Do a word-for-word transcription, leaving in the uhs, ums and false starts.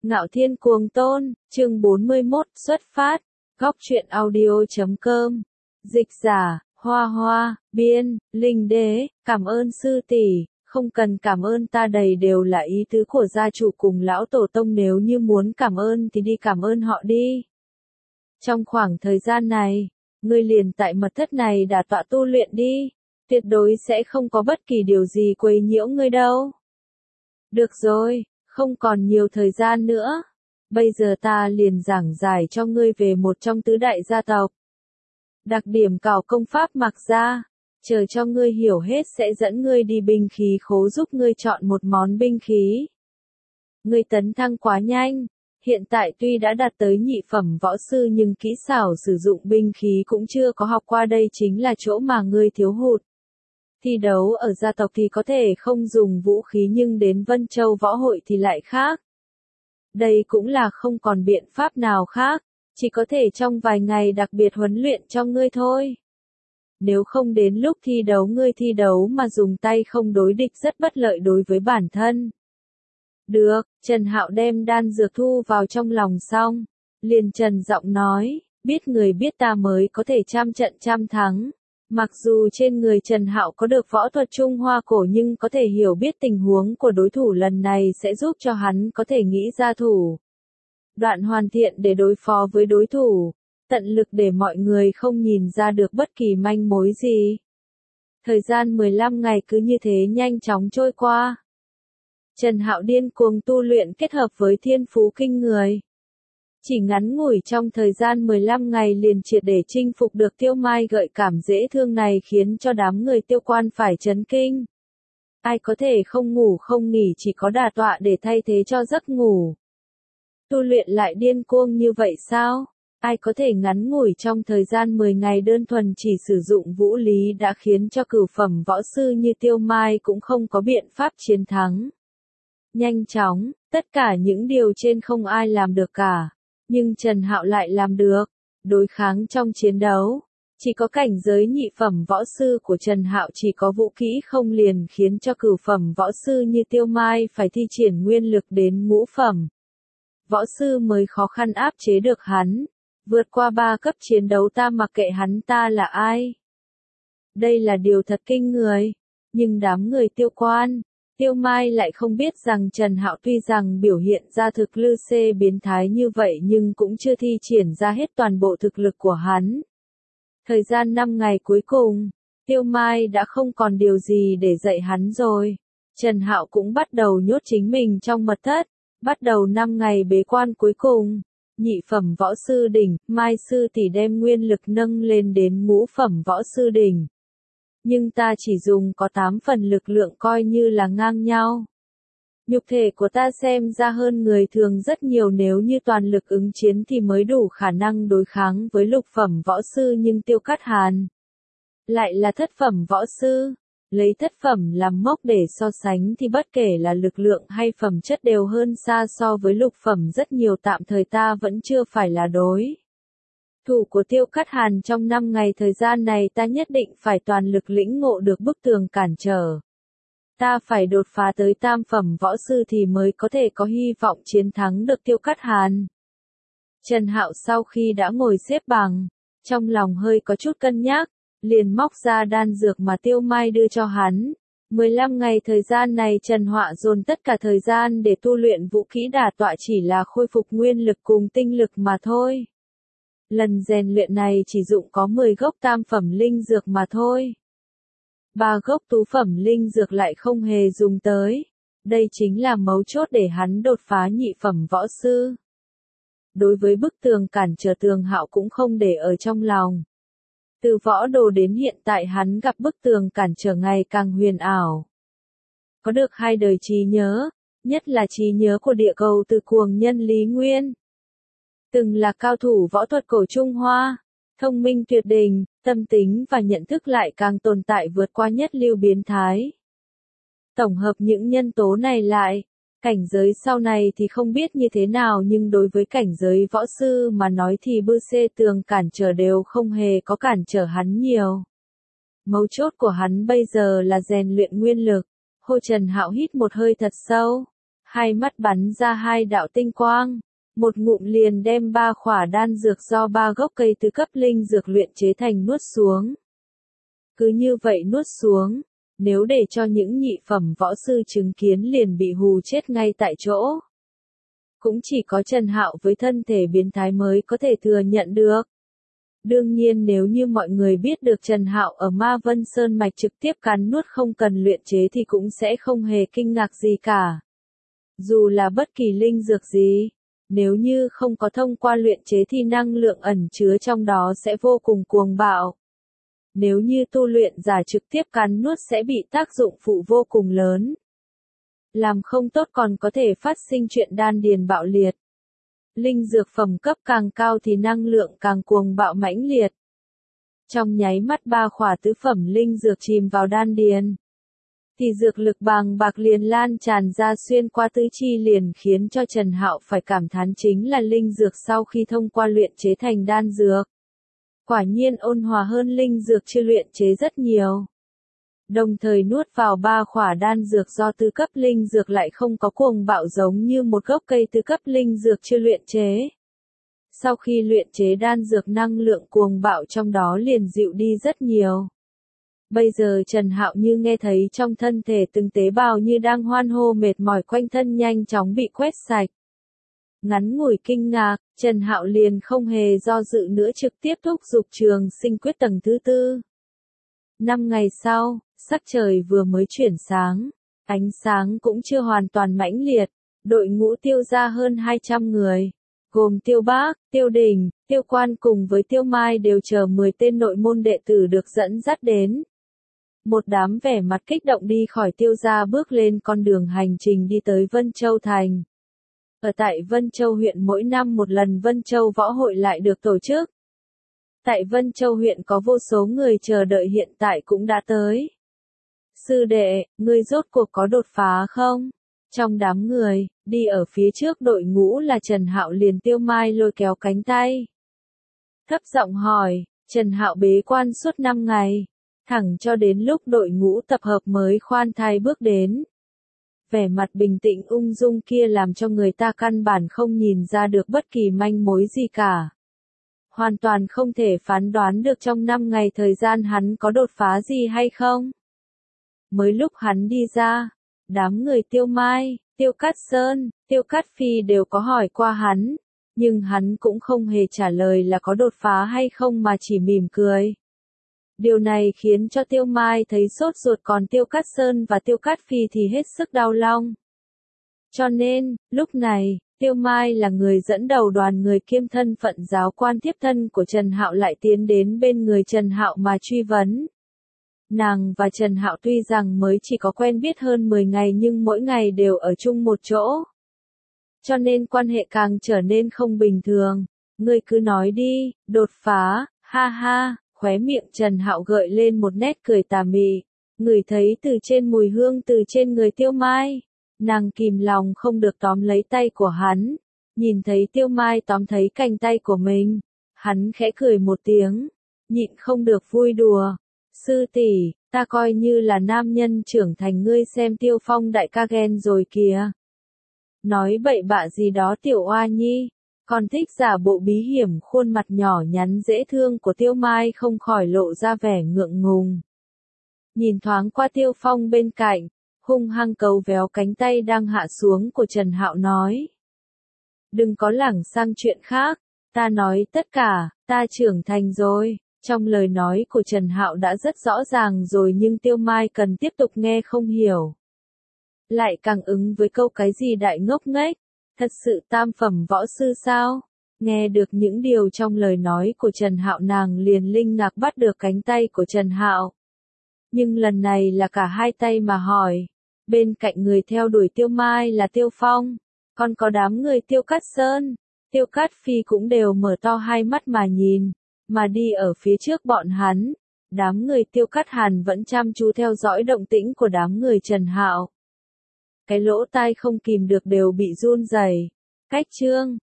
Ngạo Thiên Cuồng Tôn, chương bốn mươi mốt, xuất phát. Góc truyện audio chấm com. Dịch giả, Hoa Hoa, biên, Linh Đế, cảm ơn sư tỷ, không cần cảm ơn ta, đầy đều là ý tứ của gia chủ cùng lão tổ tông, nếu như muốn cảm ơn thì đi cảm ơn họ đi. Trong khoảng thời gian này, ngươi liền tại mật thất này đả tọa tu luyện đi, tuyệt đối sẽ không có bất kỳ điều gì quấy nhiễu ngươi đâu. Được rồi, không còn nhiều thời gian nữa. Bây giờ ta liền giảng giải cho ngươi về một trong tứ đại gia tộc. Đặc điểm cào công pháp mặc ra, chờ cho ngươi hiểu hết sẽ dẫn ngươi đi binh khí khố giúp ngươi chọn một món binh khí. Ngươi tấn thăng quá nhanh, hiện tại tuy đã đạt tới nhị phẩm võ sư nhưng kỹ xảo sử dụng binh khí cũng chưa có học qua, đây chính là chỗ mà ngươi thiếu hụt. Thi đấu ở gia tộc thì có thể không dùng vũ khí nhưng đến Vân Châu võ hội thì lại khác. Đây cũng là không còn biện pháp nào khác, chỉ có thể trong vài ngày đặc biệt huấn luyện cho ngươi thôi. Nếu không đến lúc thi đấu ngươi thi đấu mà dùng tay không đối địch rất bất lợi đối với bản thân. Được, Trần Hạo đem đan dược thu vào trong lòng xong, liền trần giọng nói, biết người biết ta mới có thể trăm trận trăm thắng. Mặc dù trên người Trần Hạo có được võ thuật Trung Hoa cổ nhưng có thể hiểu biết tình huống của đối thủ lần này sẽ giúp cho hắn có thể nghĩ ra thủ đoạn hoàn thiện để đối phó với đối thủ, tận lực để mọi người không nhìn ra được bất kỳ manh mối gì. Thời gian mười lăm ngày cứ như thế nhanh chóng trôi qua. Trần Hạo điên cuồng tu luyện kết hợp với thiên phú kinh người. Chỉ ngắn ngủi trong thời gian mười lăm ngày liền triệt để chinh phục được Tiêu Mai gợi cảm dễ thương này, khiến cho đám người Tiêu Quan phải chấn kinh. Ai có thể không ngủ không nghỉ chỉ có đả tọa để thay thế cho giấc ngủ. Tu luyện lại điên cuồng như vậy sao? Ai có thể ngắn ngủi trong thời gian mười ngày đơn thuần chỉ sử dụng vũ lý đã khiến cho cửu phẩm võ sư như Tiêu Mai cũng không có biện pháp chiến thắng. Nhanh chóng, tất cả những điều trên không ai làm được cả. Nhưng Trần Hạo lại làm được, đối kháng trong chiến đấu. Chỉ có cảnh giới nhị phẩm võ sư của Trần Hạo chỉ có vũ kỹ không liền khiến cho cửu phẩm võ sư như Tiêu Mai phải thi triển nguyên lực đến ngũ phẩm. Võ sư mới khó khăn áp chế được hắn. Vượt qua ba cấp chiến đấu ta mặc kệ hắn ta là ai. Đây là điều thật kinh người. Nhưng đám người Tiêu Quan, Tiêu Mai lại không biết rằng Trần Hạo tuy rằng biểu hiện ra thực lư xê biến thái như vậy nhưng cũng chưa thi triển ra hết toàn bộ thực lực của hắn. Thời gian năm ngày cuối cùng, Tiêu Mai đã không còn điều gì để dạy hắn rồi. Trần Hạo cũng bắt đầu nhốt chính mình trong mật thất, bắt đầu năm ngày bế quan cuối cùng. Nhị phẩm võ sư đỉnh, Mai sư tỷ đem nguyên lực nâng lên đến ngũ phẩm võ sư đỉnh. Nhưng ta chỉ dùng có tám phần lực lượng coi như là ngang nhau. Nhục thể của ta xem ra hơn người thường rất nhiều, nếu như toàn lực ứng chiến thì mới đủ khả năng đối kháng với lục phẩm võ sư, nhưng Tiêu Cát Hàn lại là thất phẩm võ sư. Lấy thất phẩm làm mốc để so sánh thì bất kể là lực lượng hay phẩm chất đều hơn xa so với lục phẩm rất nhiều, tạm thời ta vẫn chưa phải là đối thủ của Tiêu Cát Hàn. Trong năm ngày thời gian này ta nhất định phải toàn lực lĩnh ngộ được bức tường cản trở. Ta phải đột phá tới tam phẩm võ sư thì mới có thể có hy vọng chiến thắng được Tiêu Cát Hàn. Trần Hạo sau khi đã ngồi xếp bằng, trong lòng hơi có chút cân nhắc, liền móc ra đan dược mà Tiêu Mai đưa cho hắn. mười lăm ngày thời gian này Trần Họa dồn tất cả thời gian để tu luyện vũ kỹ đả tọa, chỉ là khôi phục nguyên lực cùng tinh lực mà thôi. Lần rèn luyện này chỉ dụng có mười gốc tam phẩm linh dược mà thôi. Ba gốc tú phẩm linh dược lại không hề dùng tới. Đây chính là mấu chốt để hắn đột phá nhị phẩm võ sư. Đối với bức tường cản trở, Tường Hạo cũng không để ở trong lòng. Từ võ đồ đến hiện tại hắn gặp bức tường cản trở ngày càng huyền ảo. Có được hai đời trí nhớ, nhất là trí nhớ của địa cầu từ cuồng nhân Lý Nguyên. Từng là cao thủ võ thuật cổ Trung Hoa, thông minh tuyệt đỉnh, tâm tính và nhận thức lại càng tồn tại vượt qua nhất lưu biến thái. Tổng hợp những nhân tố này lại, cảnh giới sau này thì không biết như thế nào, nhưng đối với cảnh giới võ sư mà nói thì bư xê tường cản trở đều không hề có cản trở hắn nhiều. Mấu chốt của hắn bây giờ là rèn luyện nguyên lực. Hồ Trần Hạo hít một hơi thật sâu. hai mắt bắn ra hai đạo tinh quang, một ngụm liền đem ba khỏa đan dược do ba gốc cây tứ cấp linh dược luyện chế thành nuốt xuống. Cứ như vậy nuốt xuống, nếu để cho những nhị phẩm võ sư chứng kiến liền bị hù chết ngay tại chỗ. Cũng chỉ có Trần Hạo với thân thể biến thái mới có thể thừa nhận được. Đương nhiên nếu như mọi người biết được Trần Hạo ở Ma Vân Sơn Mạch trực tiếp cắn nuốt không cần luyện chế thì cũng sẽ không hề kinh ngạc gì cả. Dù là bất kỳ linh dược gì, nếu như không có thông qua luyện chế thì năng lượng ẩn chứa trong đó sẽ vô cùng cuồng bạo. Nếu như tu luyện giả trực tiếp cắn nuốt sẽ bị tác dụng phụ vô cùng lớn. Làm không tốt còn có thể phát sinh chuyện đan điền bạo liệt. Linh dược phẩm cấp càng cao thì năng lượng càng cuồng bạo mãnh liệt. Trong nháy mắt ba khỏa tứ phẩm linh dược chìm vào đan điền, thì dược lực bàng bạc liền lan tràn ra xuyên qua tứ chi liền khiến cho Trần Hạo phải cảm thán chính là linh dược sau khi thông qua luyện chế thành đan dược. Quả nhiên ôn hòa hơn linh dược chưa luyện chế rất nhiều. Đồng thời nuốt vào ba khỏa đan dược do tứ cấp linh dược lại không có cuồng bạo giống như một gốc cây tứ cấp linh dược chưa luyện chế. Sau khi luyện chế đan dược năng lượng cuồng bạo trong đó liền dịu đi rất nhiều. Bây giờ Trần Hạo như nghe thấy trong thân thể từng tế bào như đang hoan hô mệt mỏi quanh thân nhanh chóng bị quét sạch. Ngắn ngủi kinh ngạc, Trần Hạo liền không hề do dự nữa trực tiếp thúc giục trường sinh quyết tầng thứ tư. Năm ngày sau, sắc trời vừa mới chuyển sáng, ánh sáng cũng chưa hoàn toàn mãnh liệt, đội ngũ Tiêu gia hơn hai trăm người, gồm Tiêu Bác, Tiêu Đình, Tiêu Quan cùng với Tiêu Mai đều chờ mười tên nội môn đệ tử được dẫn dắt đến. Một đám vẻ mặt kích động đi khỏi Tiêu gia bước lên con đường hành trình đi tới Vân Châu Thành. Ở tại Vân Châu huyện mỗi năm một lần Vân Châu Võ Hội lại được tổ chức. Tại Vân Châu huyện có vô số người chờ đợi hiện tại cũng đã tới. Sư đệ, ngươi rốt cuộc có đột phá không? Trong đám người, đi ở phía trước đội ngũ là Trần Hạo liền Tiêu Mai lôi kéo cánh tay. Thấp giọng hỏi, Trần Hạo bế quan suốt năm ngày, thẳng cho đến lúc đội ngũ tập hợp mới khoan thai bước đến. Vẻ mặt bình tĩnh ung dung kia làm cho người ta căn bản không nhìn ra được bất kỳ manh mối gì cả. Hoàn toàn không thể phán đoán được trong năm ngày thời gian hắn có đột phá gì hay không. Mới lúc hắn đi ra, đám người Tiêu Mai, Tiêu Cát Sơn, Tiêu Cát Phi đều có hỏi qua hắn, nhưng hắn cũng không hề trả lời là có đột phá hay không mà chỉ mỉm cười. Điều này khiến cho Tiêu Mai thấy sốt ruột còn Tiêu Cát Sơn và Tiêu Cát Phi thì hết sức đau lòng. Cho nên, lúc này, Tiêu Mai là người dẫn đầu đoàn người kiêm thân phận giáo quan tiếp thân của Trần Hạo lại tiến đến bên người Trần Hạo mà truy vấn. Nàng và Trần Hạo tuy rằng mới chỉ có quen biết hơn mười ngày nhưng mỗi ngày đều ở chung một chỗ. Cho nên quan hệ càng trở nên không bình thường. Ngươi cứ nói đi, đột phá, ha ha, khóe miệng Trần Hạo gợi lên một nét cười tà mị. Ngửi thấy từ trên mùi hương từ trên người Tiêu Mai. Nàng kìm lòng không được tóm lấy tay của hắn. Nhìn thấy Tiêu Mai tóm thấy cánh tay của mình. Hắn khẽ cười một tiếng. Nhịn không được vui đùa. Sư tỷ, ta coi như là nam nhân trưởng thành ngươi xem Tiêu Phong đại ca ghen rồi kìa. Nói bậy bạ gì đó tiểu oa nhi. Còn thích giả bộ bí hiểm khuôn mặt nhỏ nhắn dễ thương của Tiêu Mai không khỏi lộ ra vẻ ngượng ngùng. Nhìn thoáng qua Tiêu Phong bên cạnh, hung hăng cấu véo cánh tay đang hạ xuống của Trần Hạo nói. Đừng có lảng sang chuyện khác, ta nói tất cả, ta trưởng thành rồi. Trong lời nói của Trần Hạo đã rất rõ ràng rồi nhưng Tiêu Mai cần tiếp tục nghe không hiểu. Lại càng ứng với câu cái gì đại ngốc nghếch, thật sự tam phẩm võ sư sao? Nghe được những điều trong lời nói của Trần Hạo nàng liền linh ngạc bắt được cánh tay của Trần Hạo. Nhưng lần này là cả hai tay mà hỏi. Bên cạnh người theo đuổi Tiêu Mai là Tiêu Phong, còn có đám người Tiêu Cát Sơn, Tiêu Cát Phi cũng đều mở to hai mắt mà nhìn, mà đi ở phía trước bọn hắn. Đám người Tiêu Cát Hàn vẫn chăm chú theo dõi động tĩnh của đám người Trần Hạo. Cái lỗ tai không kìm được đều bị run rẩy. Cách chương